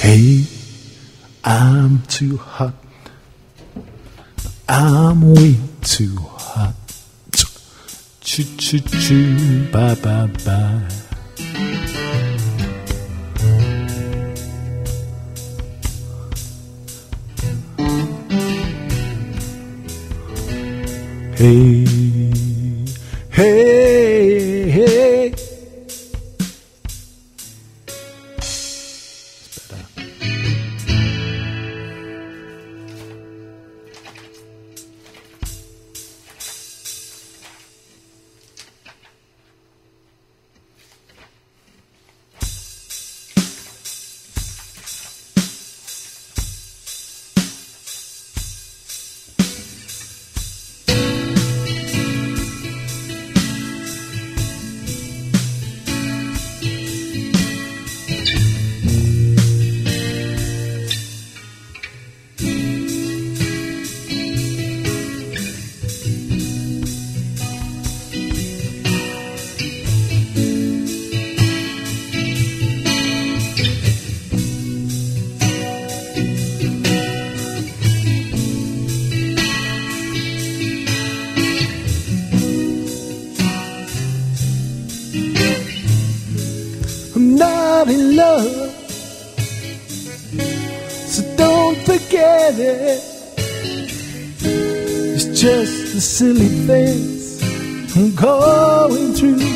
Hey, I'm too hot. I'm way too hot. Choo choo choo, bye bye bye. Hey, hey, hey. It's better. I'm not in love, so don't forget it. It's just the silly things I'm going through.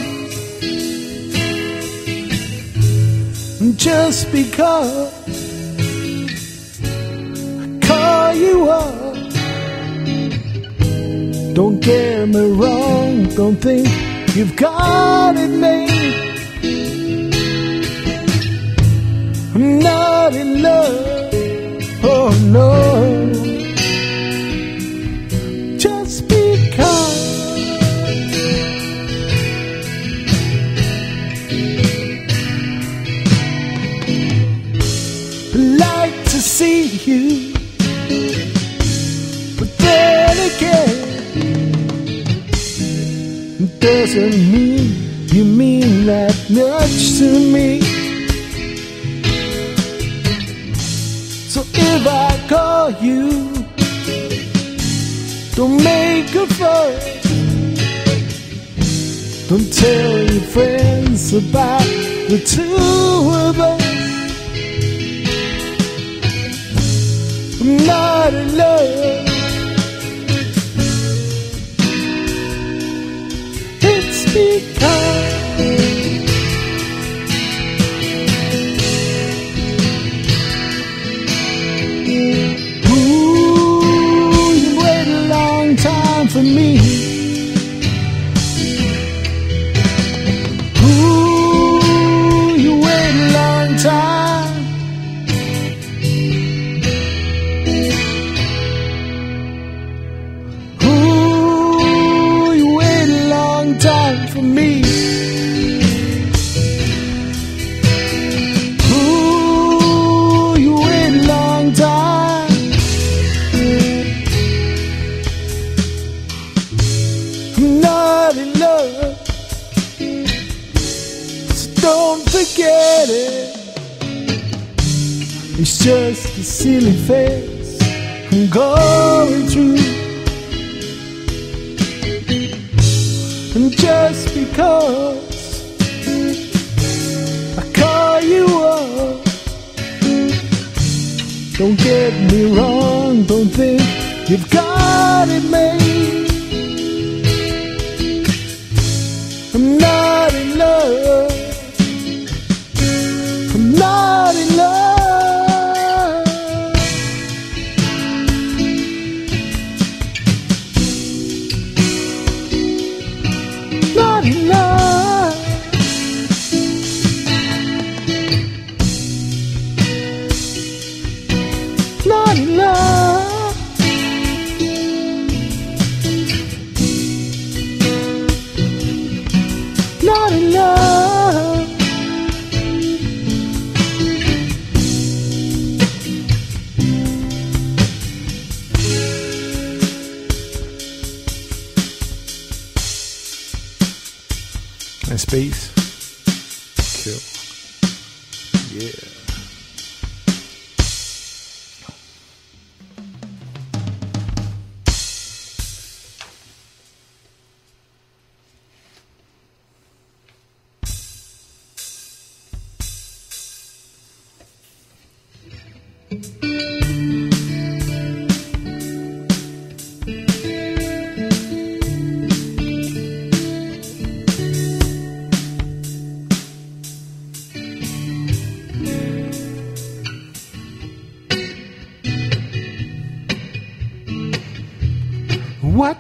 And just because I call you up, don't get me wrong, don't think you've got it made. I'm not in love, oh no. Just because I like to see you, but then again, it doesn't mean you mean that much to me. So if I call you, don't make a fuss. Don't tell your friends about the two of us. I'm not in love. It's because for me. Ooh, you wait a long time. Ooh, you wait a long time for me. Ooh, you wait a long time. I'm not in love, so don't forget it. It's just a silly phase I'm going through. And just because I call you up, don't get me wrong, don't think you've got it made. I'm not in love. I'm not in love. Not in love. Not in love. Not in love. Nice bass. Cool. Yeah.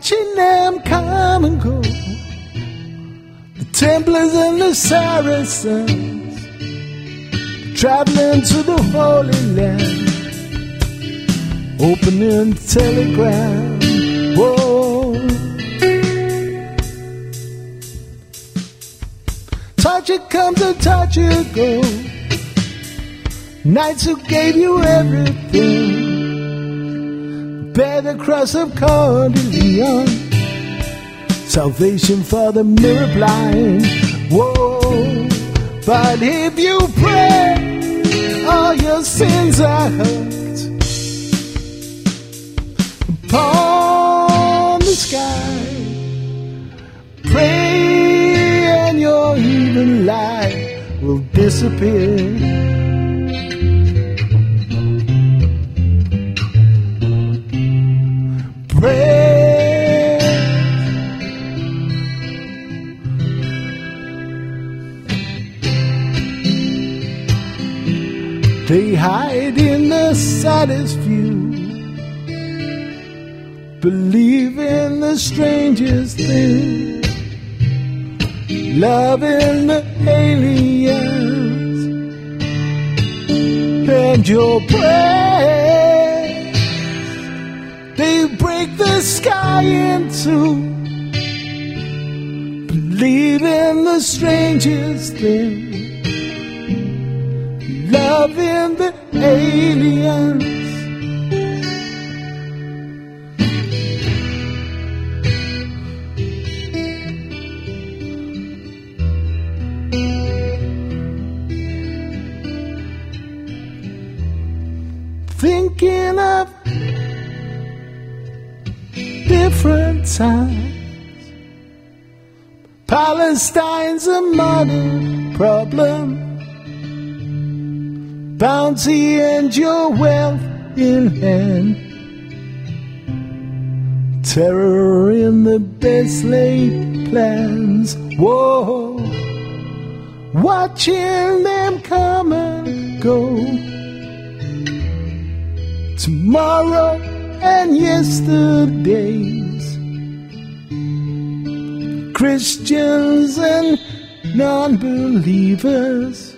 watching them come and go. The Templars and the Saracens, traveling to the Holy Land, opening telegram. Whoa. Touch it comes and touch it goes. Knights who gave you everything, bear the cross of Coeur de Leon, salvation for the mirror blind. Whoa. But if you pray, all your sins are hurt upon the sky. Pray and your evil life will disappear. Pray. They hide in the saddest view, believe in the strangest thing, loving the aliens, and your prayer. They break the sky in two, believe in the strangest thing, loving the aliens. Thinking of different times. Palestine's a modern problem. Bounty and your wealth in hand. Terror in the best laid plans. Whoa. Watching them come and go. Tomorrow and yesterdays, Christians and non-believers,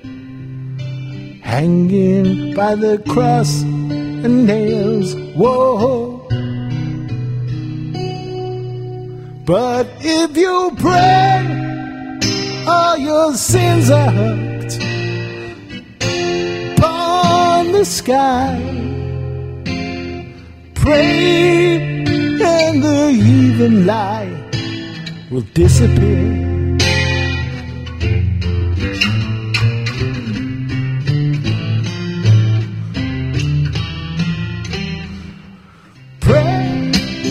hanging by the cross and nails. Whoa. But if you pray, all your sins are hurt upon the sky. Pray and the heathen lie will disappear. Pray.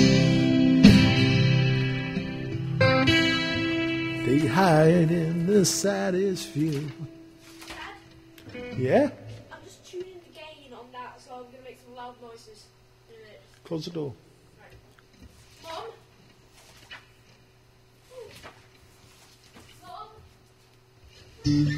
They hide in the saddest view. Dad? Yeah? I'm just tuning the gain on that, so I'm going to make some loud noises. Close the door. Mom? Mom?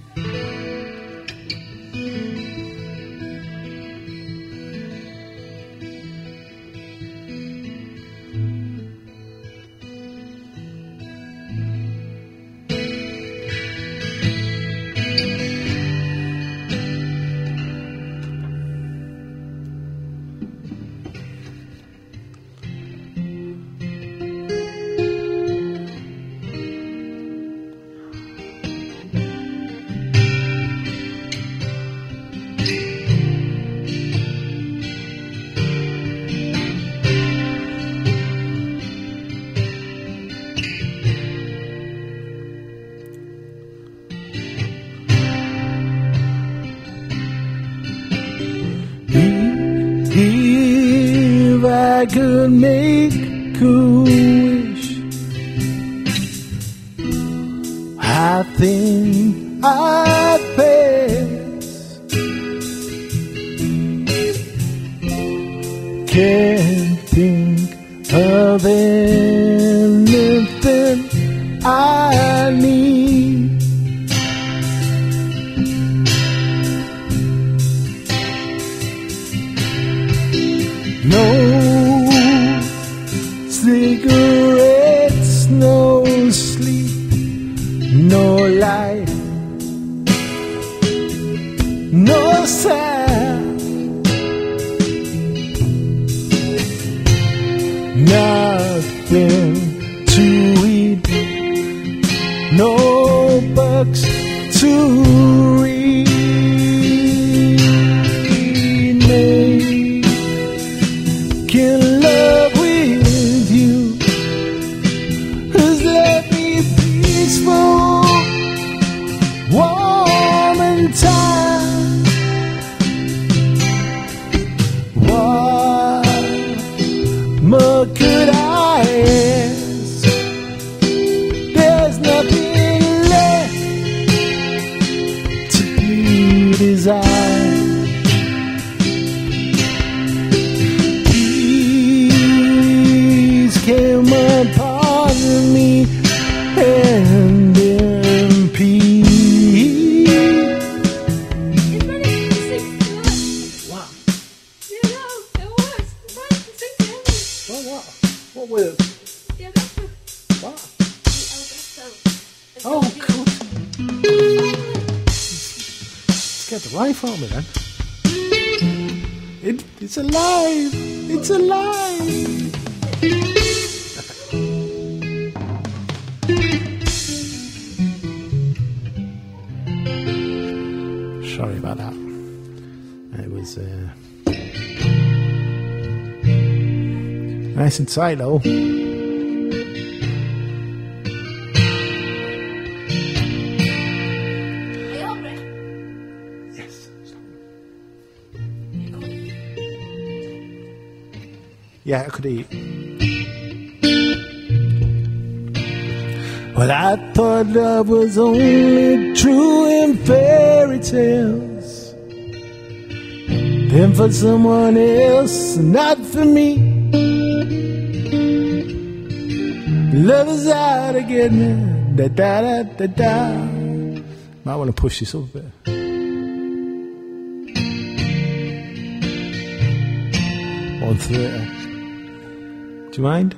If I could make a wish, I think I'd pass. Can't think of anything I need. No, see no light, no sound, nothing to eat, no books to read. Making love with you has left me peaceful, warm and tired. What more could I ask? There's nothing left to be desired. Peace came upon me, and in peace. It's ready to sing tonight. What? Yeah, no, it was. It's ready to sing to Emily. What? What word? The Augusta. What? The Augusta. Oh, God. Scared the life out of me then. It's alive! It's alive! Sorry about that. It was nice and tight though. Are you hungry? Yes. Yeah, I could eat. Well, I thought love was only true in fairy tales, then for someone else, not for me. Love is out to get me, da da da da da. Might want to push this up a bit. On theatre. Do you mind?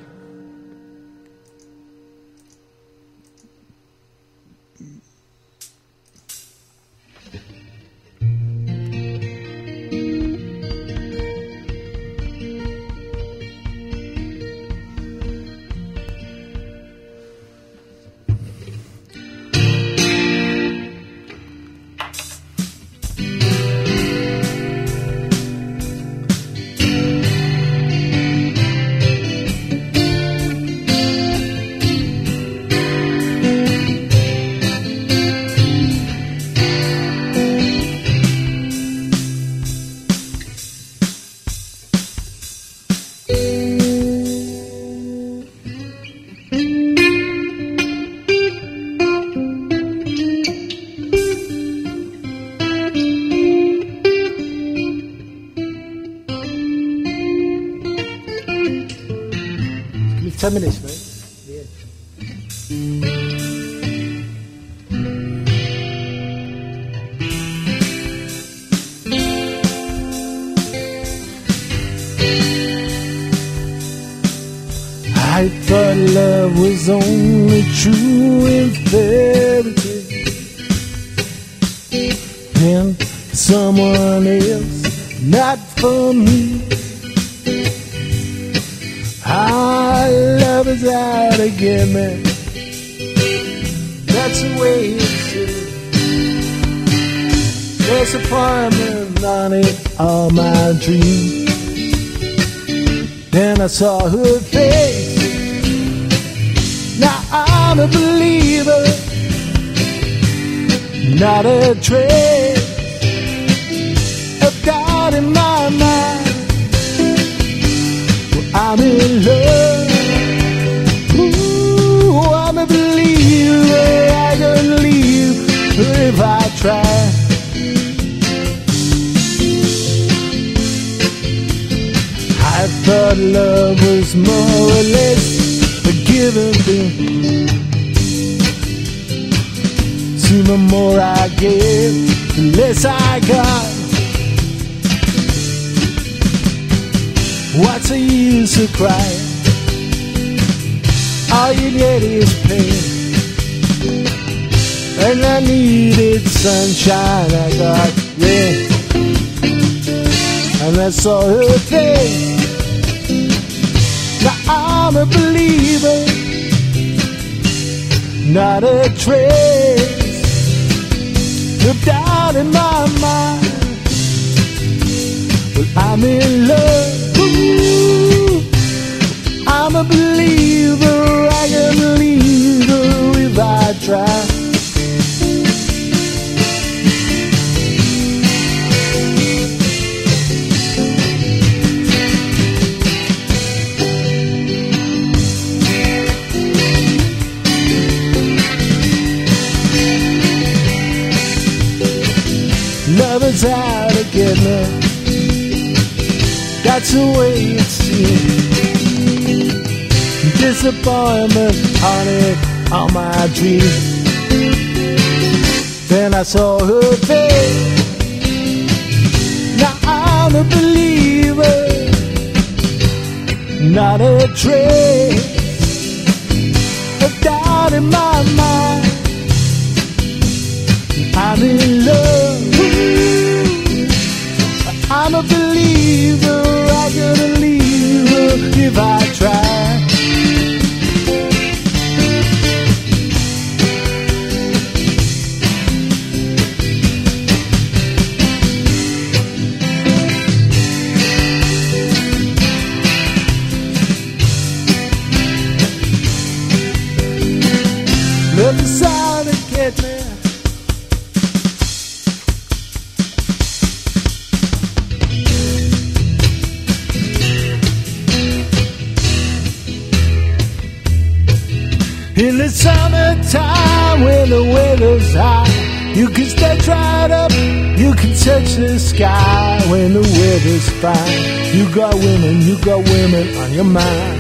Give me 10 minutes, mate. I thought love was only true in fairy tales, and someone else, not for me. Our love is out to get me. That's the way it is. Disappointment on it, all my dreams. Then I saw her face. Now I'm a believer, not a trace of doubt in my mind. Well, I'm in love. Ooh, I'm a believer. I can leave if I try. I thought love was more or less a given thing. See, the more I gave, the less I got. What's the use of crying? All you get is pain. and I needed sunshine. I got rain, and I saw her face. Now I'm a believer, not a trace of doubt in my mind. Well, I'm in love. Ooh, I'm a believer. I can believe her if I try. Love is out to get me. That's the way it seems. Disappointment haunted all my dreams. Then I saw her face. Now I'm a believer, not a trace of doubt in my mind. I'm in love. I'm a believer. I can believe her if I try. Love is out to get me. In the summertime when the weather's hot, you can stretch right up, you can touch the sky. When the weather's fine, you got women on your mind.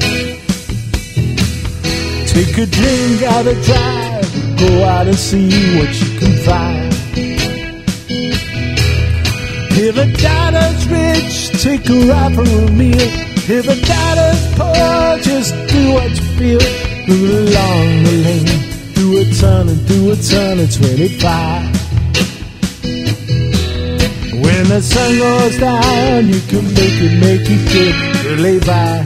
Take a drink out of drive, go out and see what you can find. If a daughter's rich, take a ride for a meal. If a daughter's poor, just do what you feel. Move along the lane, through a turn of 25. When the sun goes down, you can make it good, lay by.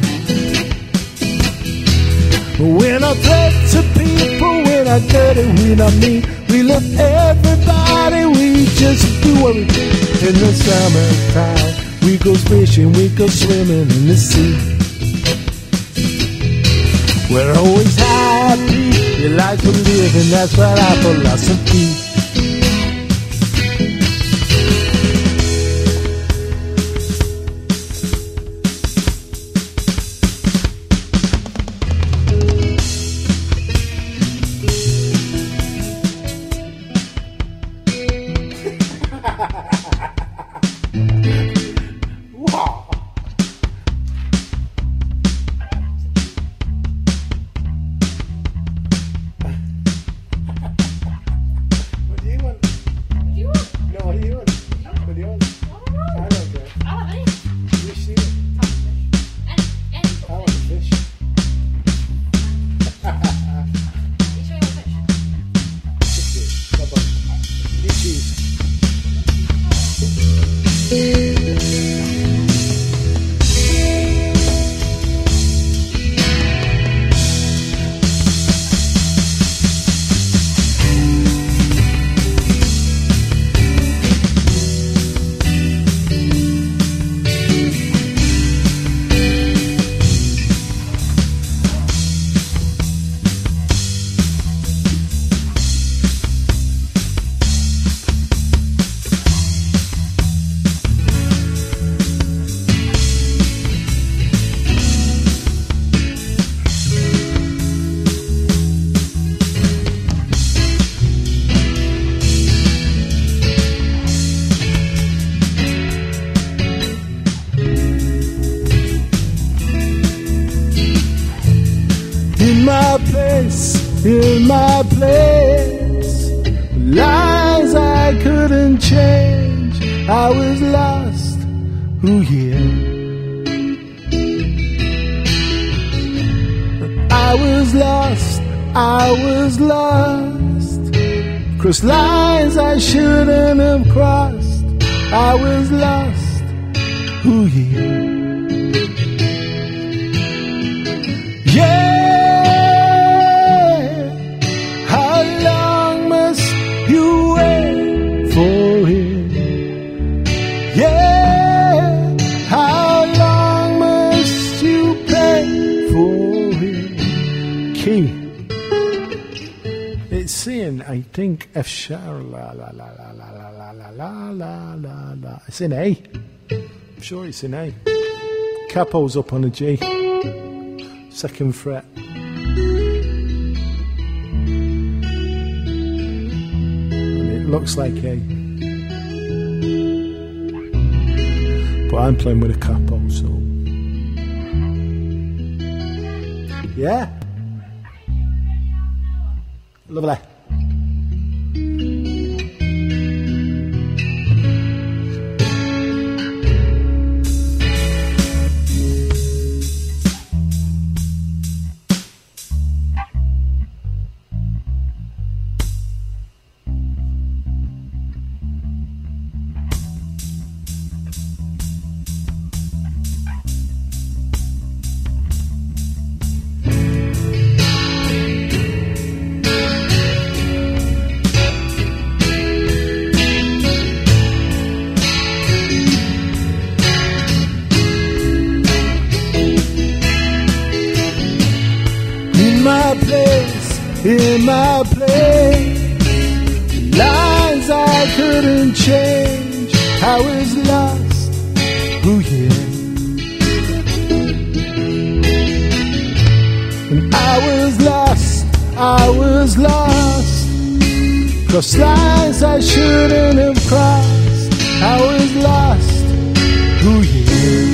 We're not threat to people, we're not dirty, we're not mean. We love everybody, we just do what we do. In the summertime, we go fishing, we go swimming in the sea. We're always happy, your life for living, that's what our philosophy. Wow. in my place. Lies I couldn't change. I was lost. Ooh, yeah. I was lost. I was lost. crossed lines I shouldn't have crossed. I was lost. Ooh, yeah. Yeah. How long must you wait for it? Yeah. How long must you pay for it? Key. It's saying, I think, F sharp, la la la la la la la la la la la la. It's in A. I'm sure it's in A. Capo's up on a G. Second fret. And it looks like A. But I'm playing with a capo, so. Yeah. Lovely. In my place, lines I couldn't change. I was lost, ooh yeah. And I was lost. Crossed lines I shouldn't have crossed. I was lost, ooh yeah.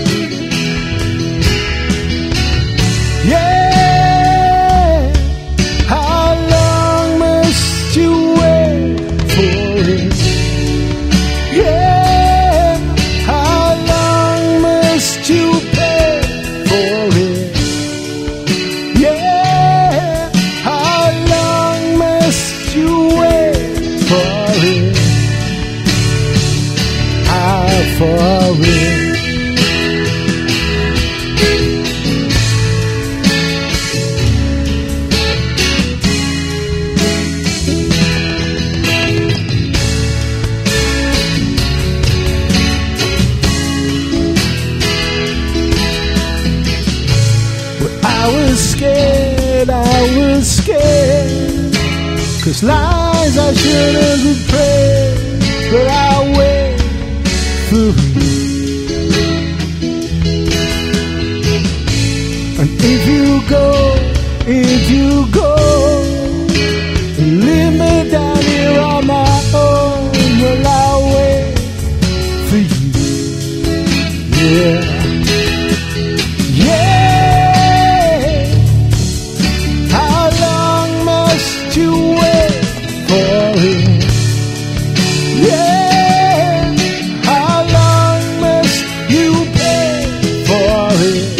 Yeah. Scared, 'cause lies I shouldn't have prayed, but I'll wait for you. And if you go, and leave me down here on my own, well I'll wait for you. Yeah. You wait for it. Yeah. How long must you pay for it?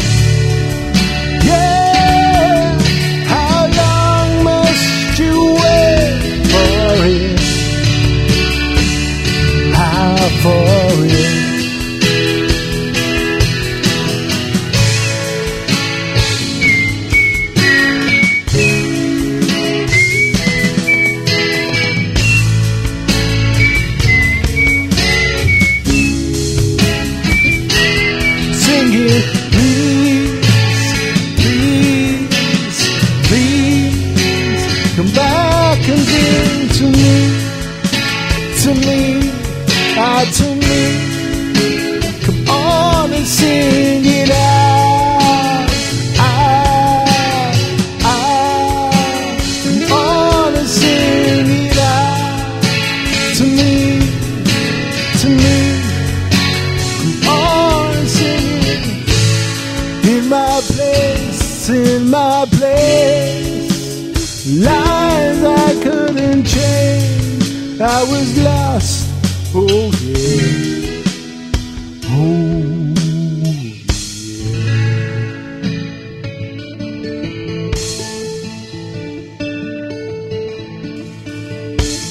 Yeah. How long must you wait for it? How for it? To me, come on and sing it out. Come on and sing it out. To me, come on and sing it. In my place, lines I couldn't change. I was lost. Oh yeah, oh yeah.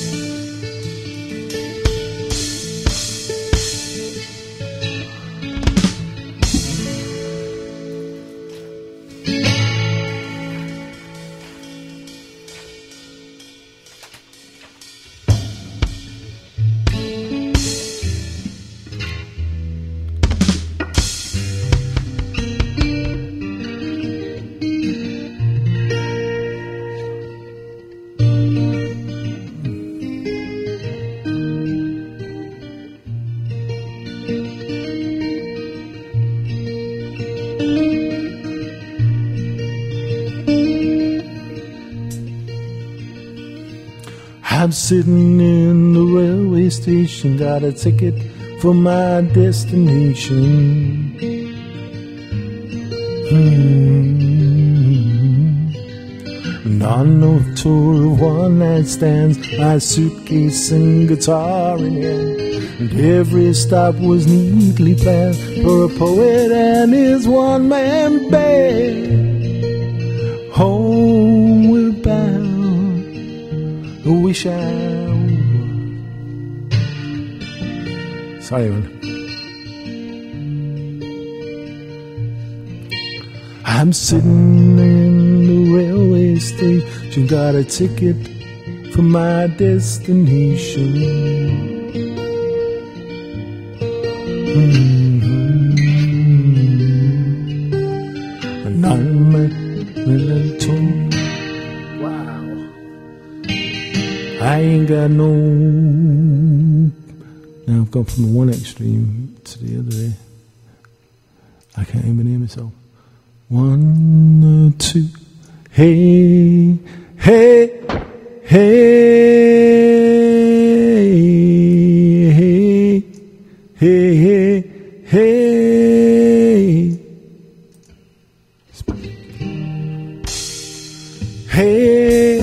I'm sitting in the railway station, got a ticket for my destination. And on no tour of one-night stands, my suitcase and guitar in hand. And every stop was neatly planned for a poet and his one-man band. Homeward bound, I wish I would. Sorry, man. I'm sitting in the railway station, got a ticket for my destination. And on my little, wow, I ain't got no. Now I've gone from the one extreme to the other. I can't even hear myself. 1, 2, hey, hey, hey, hey, hey, hey, hey, hey.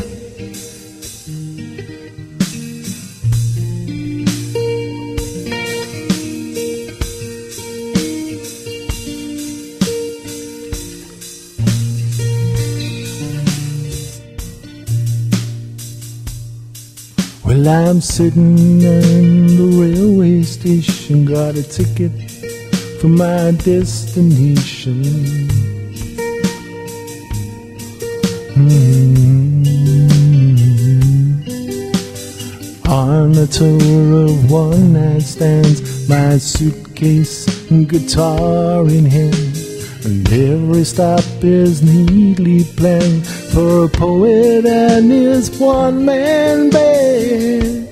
Well, I'm sitting in the railway station, got a ticket for my destination. On a tour of one-night stands, my suitcase and guitar in hand. And every stop is neatly planned for a poet and his one-man band.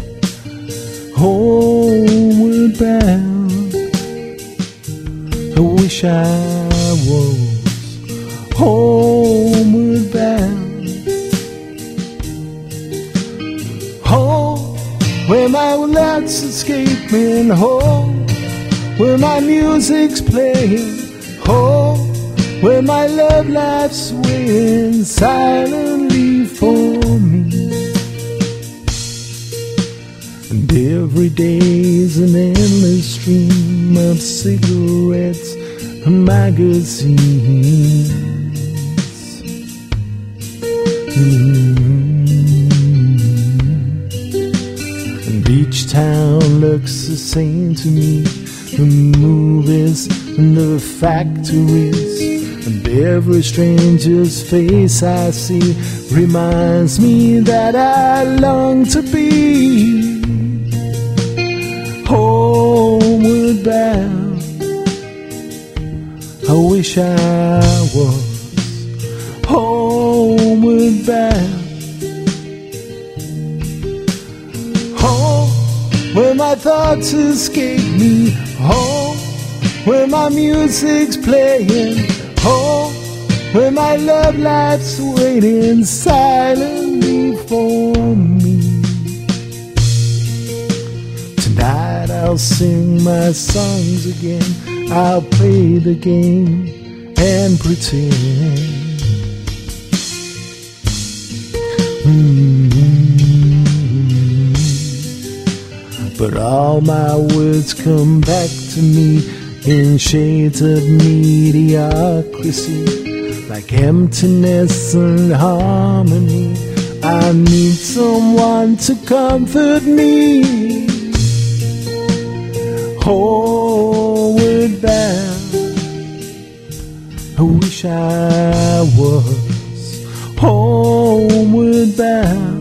Homeward bound, I wish I was homeward bound. Home, where my thoughts escaping. Home, where my music's playing. Home, where my love life's waiting silently for me. And every day's an endless stream of cigarettes and magazines. And each town looks the same to me. The movies and the factories, and every stranger's face I see reminds me that I long to be homeward bound. I wish I was homeward bound. Home, where my thoughts escape me. Home, where my music's playing. Home, where my love life's waiting silently for me. Tonight I'll sing my songs again. I'll play the game and pretend. But all my words come back to me in shades of mediocrity, like emptiness and harmony. I need someone to comfort me. Homeward bound, I wish I was homeward bound.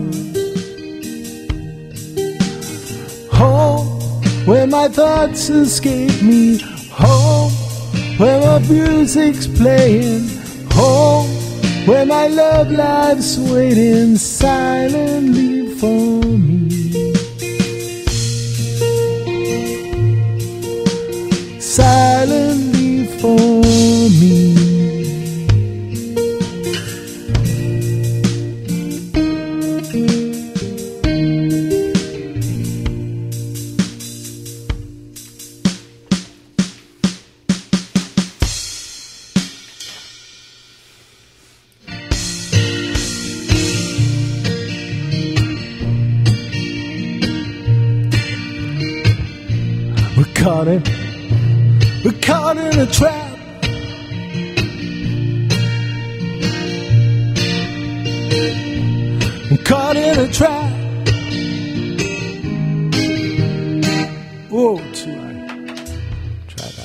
Home, where my thoughts escape me. Home, where my music's playing. Home, where my love life's waiting silently for me. Silently for me. we're caught in a trap. We're caught in a trap. Whoa, too high. Try that.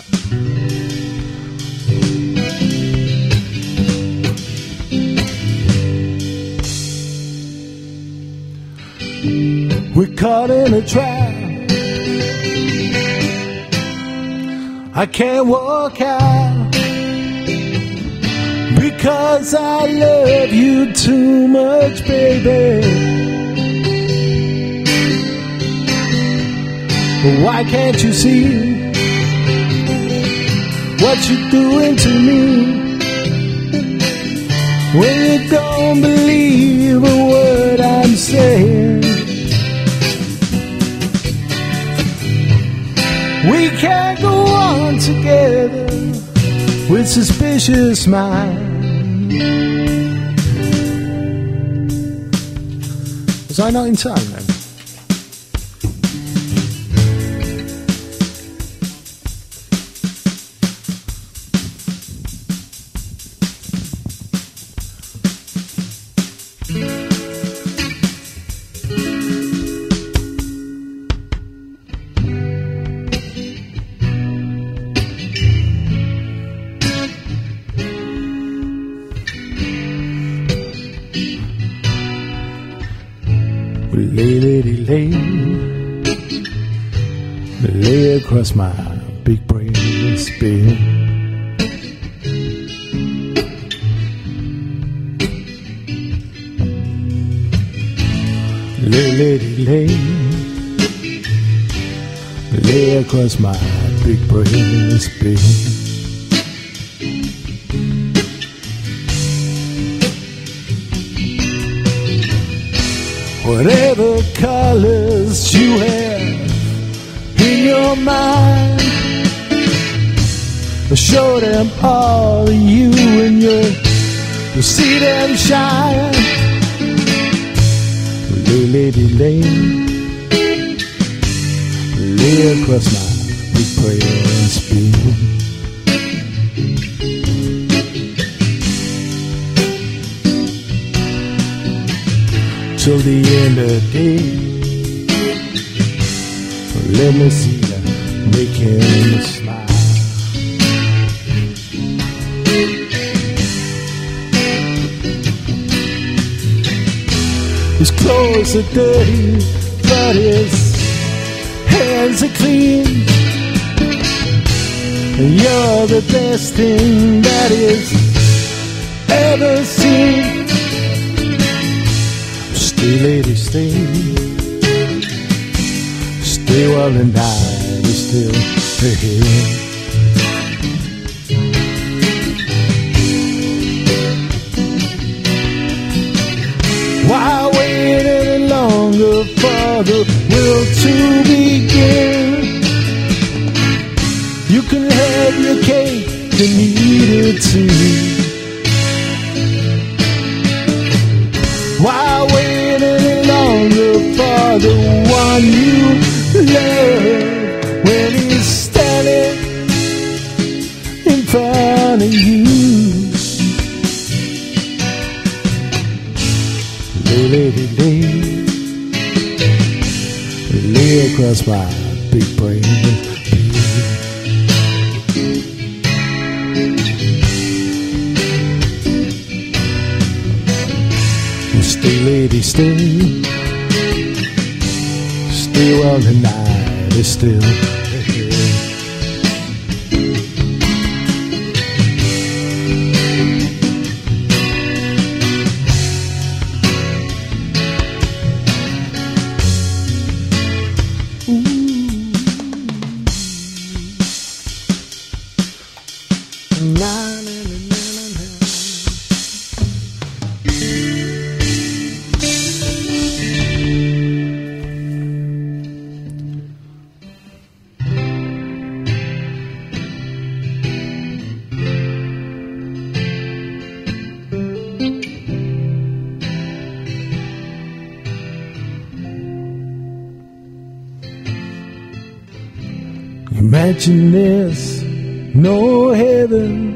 We're caught in a trap. I can't walk out because I love you too much, baby. But why can't you see what you're doing to me when you don't believe a word I'm saying? We can't go on together with suspicious minds. Was I not in time then? Lay across my big brain and spin. Lay across my big brain and spin. Whatever colors you have in your mind, show them all to you and you'll see them shine. Lay across my big prayer and spin. Till the end of the day, let me see you making me smile. His clothes are dirty, but his hands are clean. And you're the best thing that he's ever seen. Stay, lady, stay. Stay while the night is still ahead. Why wait any longer for the world to begin? You can have your cake and eat it too. Why wait any longer for the one you love when he's standing in front of you? Lay across my big brain. Stay, lady, stay. Stay while the night is still ahead. Imagine there's no heaven.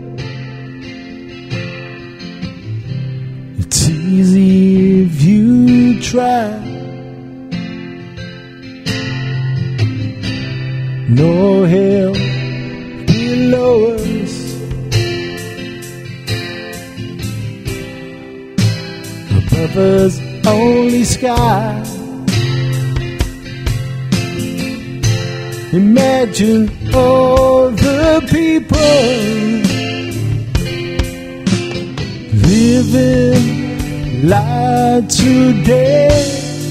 It's easy if you try. No hell below us. Above us only sky. Imagine all the people living life today.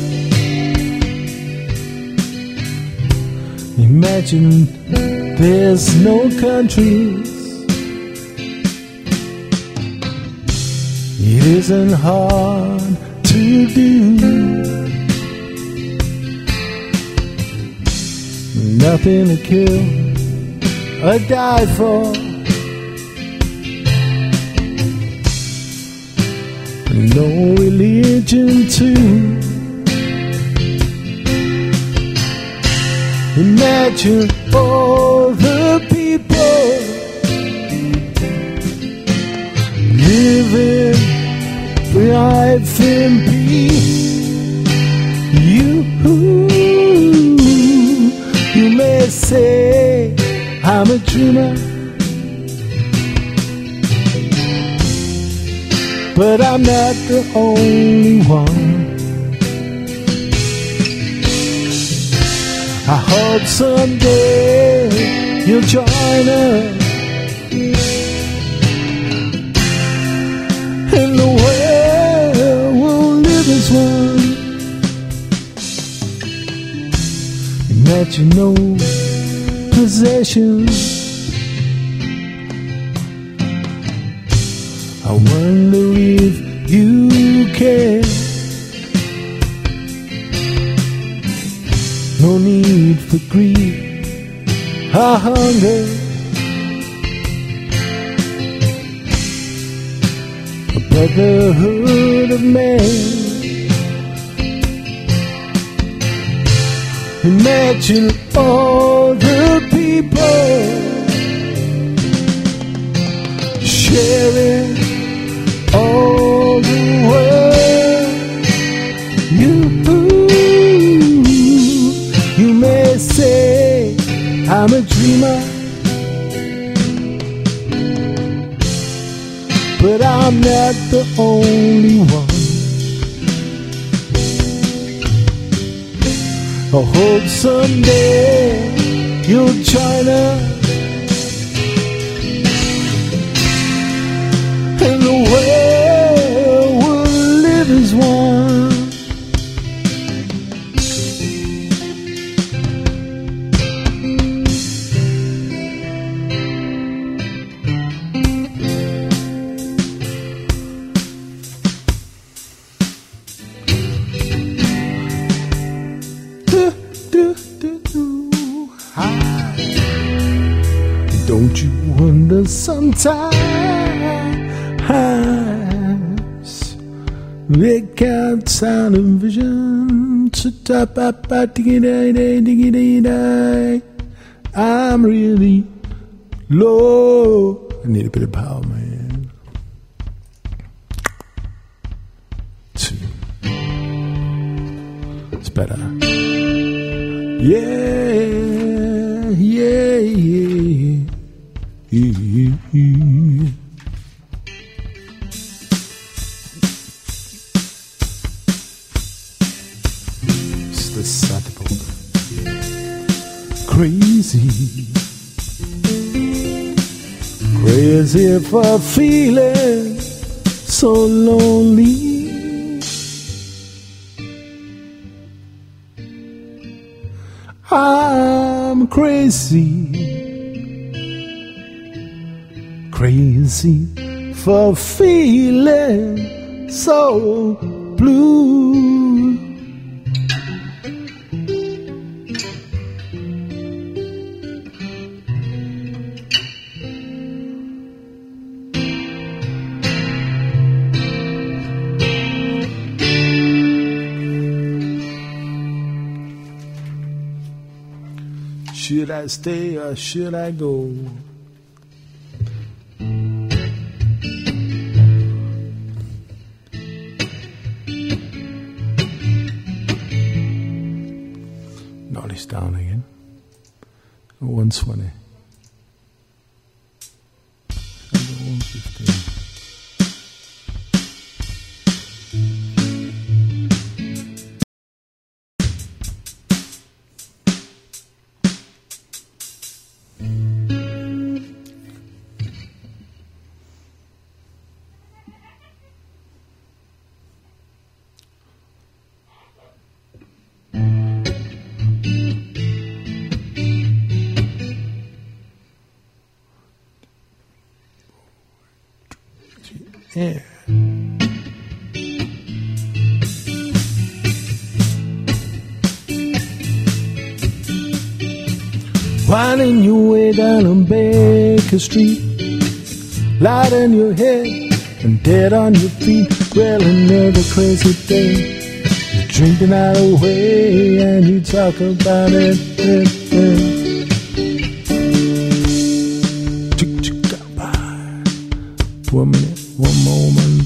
Imagine there's no countries. It isn't hard to do. Nothing to kill or die for. No religion too. Imagine all the people living life in peace. You may say I'm a dreamer, but I'm not the only one. I hope someday you'll join us and the world will live as one. Imagine no possessions. I wonder if you care. No need for greed or hunger. A brotherhood of man. Imagine all the people sharing all the world. You may say I'm a dreamer, but I'm not the only one. I hope someday you'll join us and the world will live as one. Don't you wonder sometimes they count sound and vision to tap up I'm really low. I need a bit of power, man. It's better. Yeah, yeah, yeah. It's the Saddle. Crazy for feeling so lonely. I'm crazy for feeling so blue. Should I stay or should I go? Notice down again. 120. 115. Yeah. Winding your way down on Baker Street, light in your head and dead on your feet. Well, another crazy day. You drink the night away and you talk about it. One minute, one moment.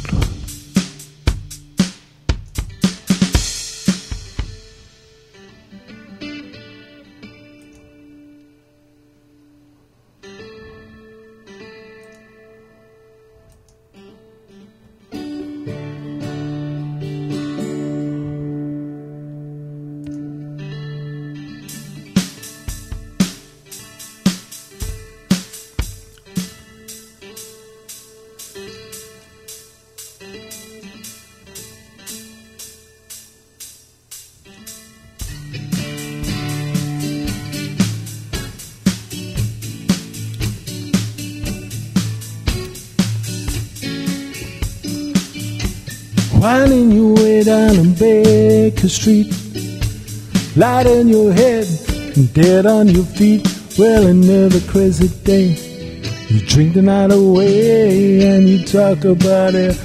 Winding your way down on Baker Street, light in your head and dead on your feet. Well, another crazy day. You drink the night away and you talk about it.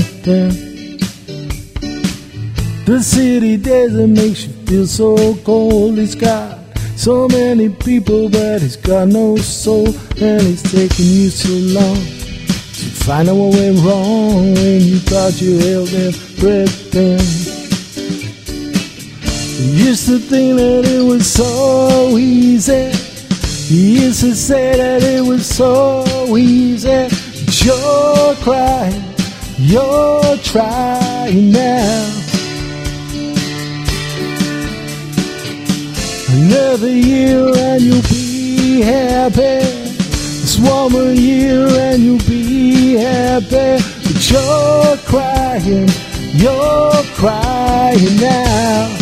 The city desert makes you feel so cold. It's got so many people, but it's got no soul. And it's taking you so long to find out what went wrong when you thought you held everything. You used to think that it was so easy. You used to say that it was so easy. But you're crying, you're trying now. Another year and you'll be happy. Just one more year and you'll be happy. But you're crying now.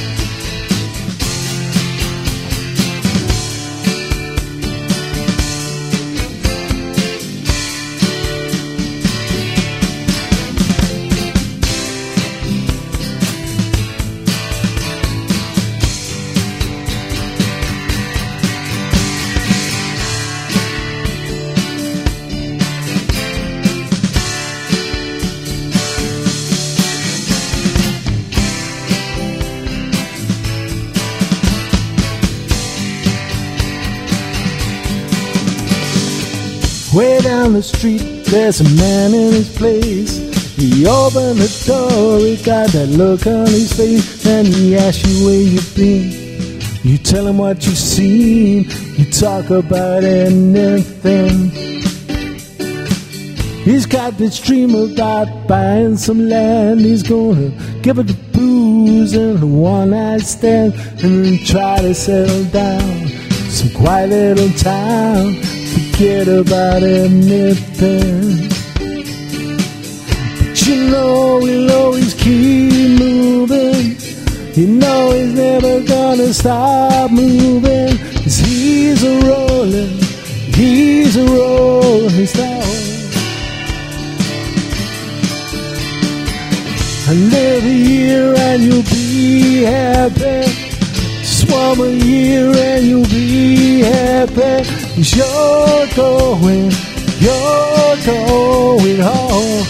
Way down the street, there's a man in his place. He opened the door, he got that look on his face, and he asks you where you've been. You tell him what you've seen, you talk about anything. He's got this dream about buying some land. He's gonna give it the booze and a one-night stand, and then try to settle down some quiet little town. Forget about anything. But you know he'll always keep moving. You know he's never gonna stop moving. 'Cause he's a rolling stone. Another year and you'll be happy. Just one more year and you'll be happy. 'Cause you're going home.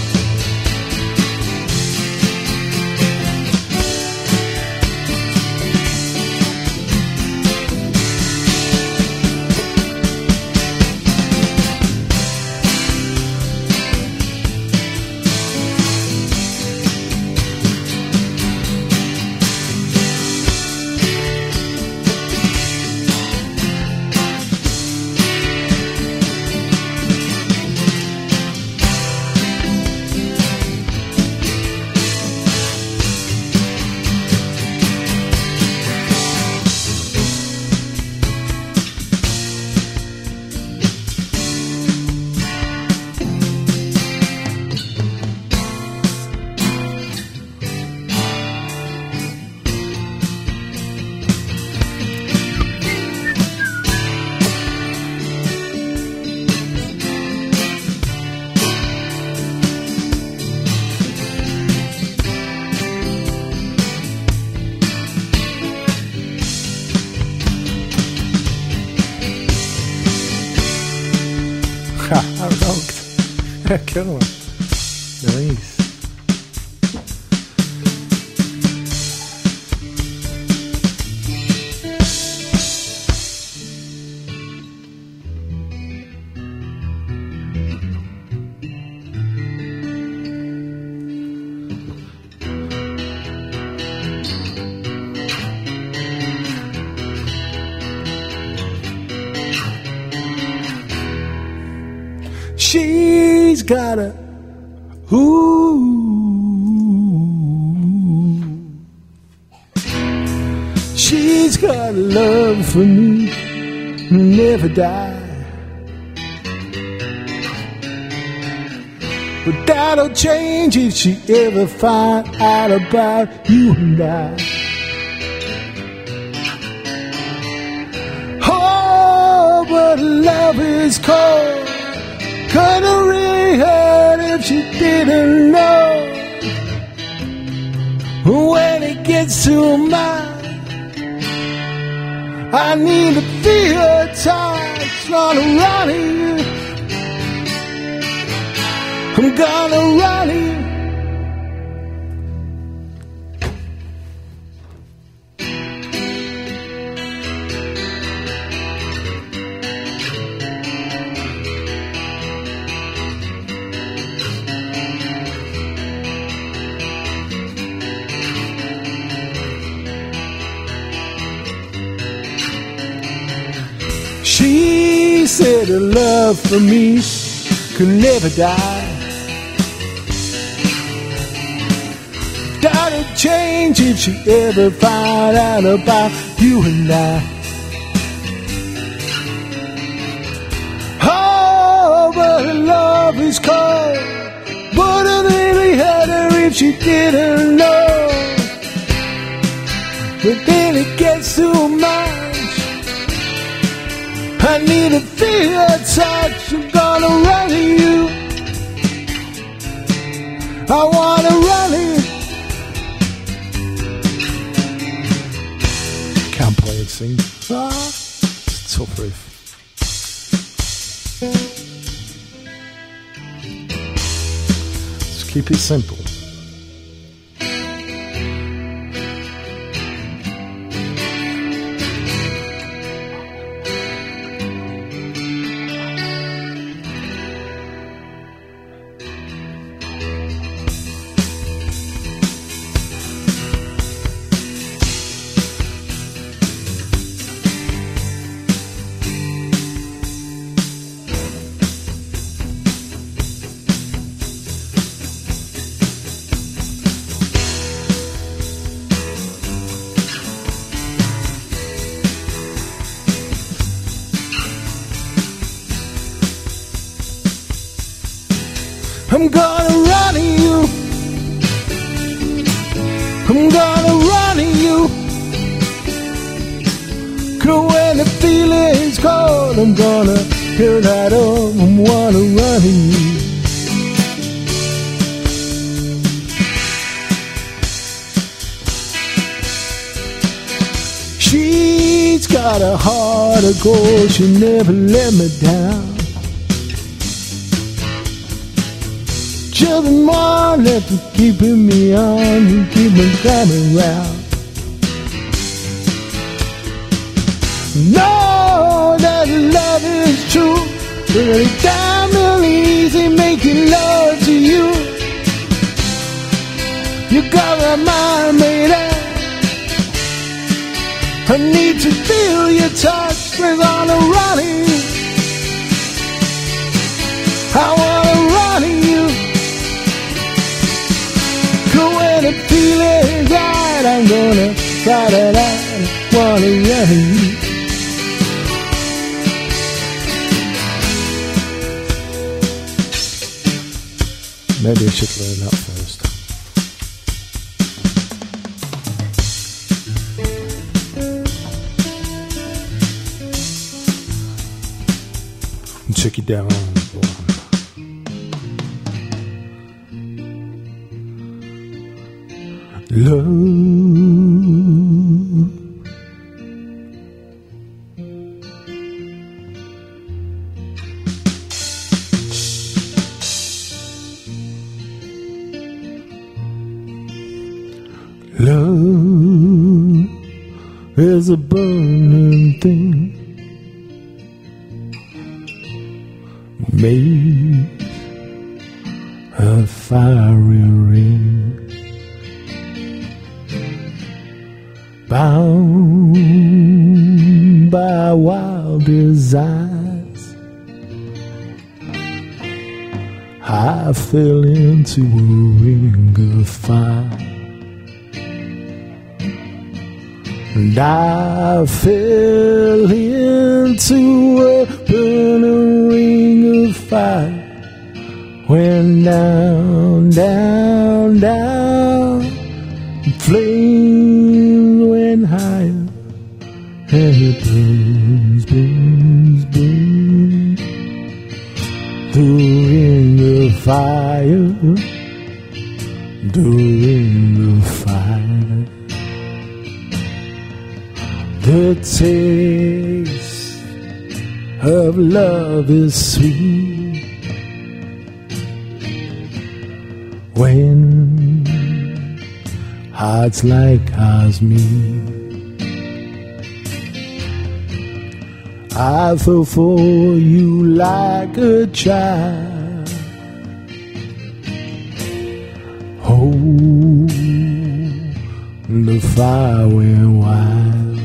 I rocked. Cool. Nice. She's got a she's got love for me, never die. But that'll change if she ever find out about you and I. Oh, but love is cold. Couldn't really hurt if she didn't know. When it gets to mine, I need to feel her touch. Gonna run you. I'm gonna run you. She said her love for me could never die. That'll change if she ever find out about you and I. Oh, but her love is cold. Wouldn't really hurt her if she didn't know. But then it gets too much. I need to feel your touch. I'm gonna run to you. I wanna run to you. Can't play it, sing. It's a tough riff. Just keep it simple. I'm gonna run to you. I'm gonna run to you. 'Cause when the feeling's cold, I'm gonna hear that up. I wanna run to you. She's got a heart of gold. She never let me down. Just one left to keeping me on and keep me coming round. Know that love is true, but it's damn easy making love to you. You got my mind made up. I need to feel your touch. We're gonna run in. I wanna run in you. When the feeling's right, I'm gonna fight it out. Wanna run you. Maybe I should learn that first. And check it down. Love. is a burning thing made a fiery ring, bound by wild desires. I fell into a ring of fire, and I fell into a burning ring of fire. Went down, down, down, flames went higher, and it burns, burns, burns. The ring of fire, the ring of fire. The taste of love is sweet when hearts like ours meet. I fell for you like a child. Oh, the fire went wild,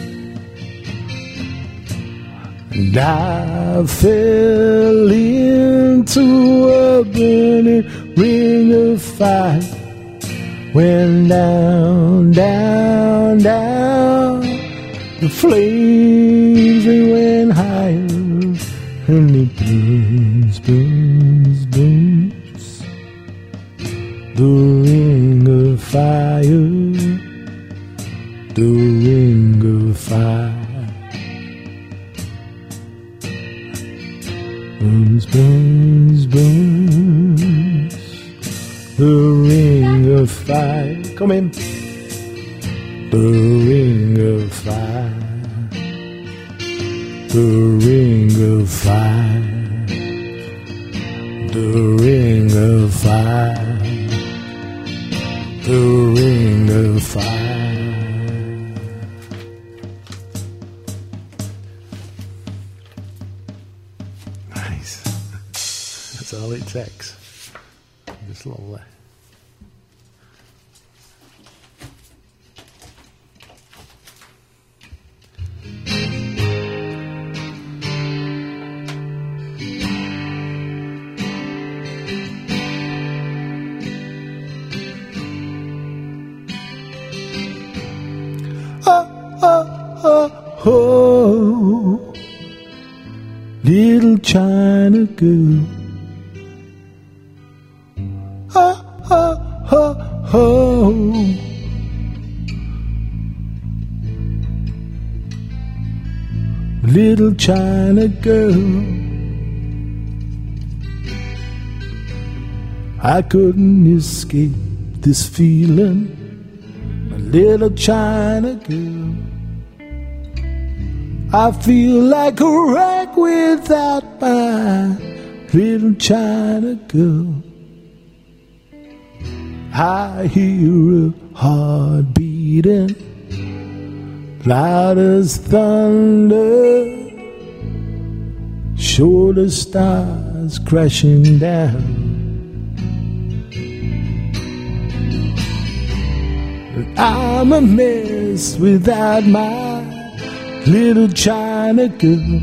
and I fell into a burning ring of fire. Went down, down, down, the flames they went higher, and it burns, burns, burns. The ring of fire, the ring of fire, burns, burns, burns. The ring of fire, come in. The ring of fire, the ring of fire, the ring of fire, the ring of fire. Nice. That's all it takes. Just a little way. Oh, little China girl. Oh, oh, oh, oh. Little China girl. I couldn't escape this feeling, my little China girl. I feel like a wreck without my little China girl. I hear a heart beating loud as thunder, show the stars crashing down. And I'm a mess without my little China girl.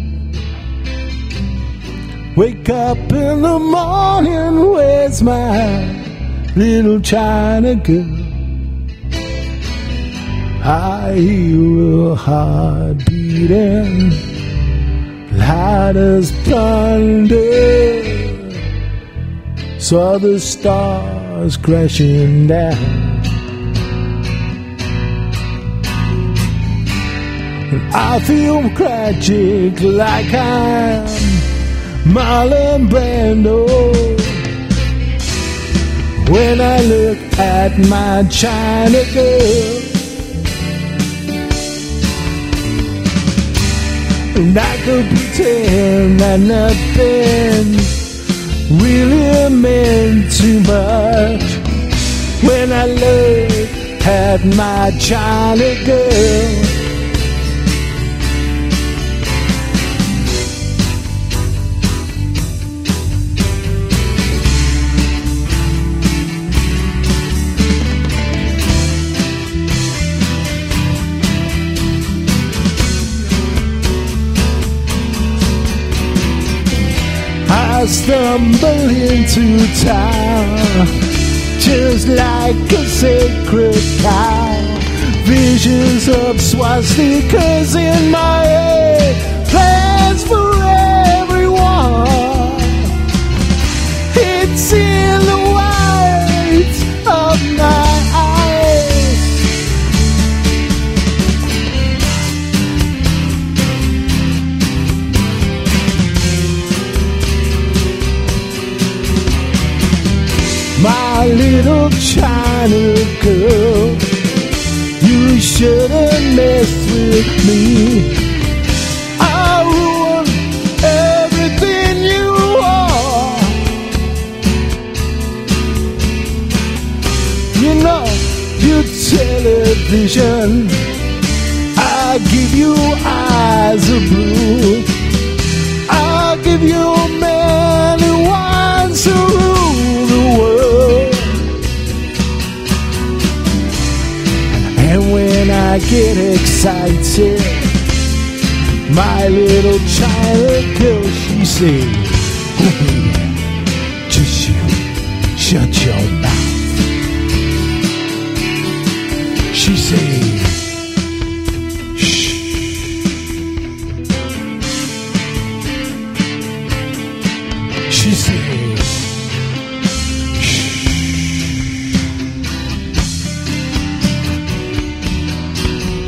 Wake up in the morning, where's my little China girl? I hear a heart beating loud as thunder, saw the stars crashing down. I feel tragic like I'm Marlon Brando when I look at my China girl. And I could pretend that nothing really meant too much when I look at my China girl. stumble into town just like a sacred cow. Visions of swastikas in my head, plans for everyone. It's in the white of my eyes. My little China girl, you shouldn't mess with me. I'll ruin everything you are. You know, your television, I give you eyes of blue. I'll give you many wines to rule the world. And when I get excited, my little China girl, she say, oh baby, just you shut your mouth. She say,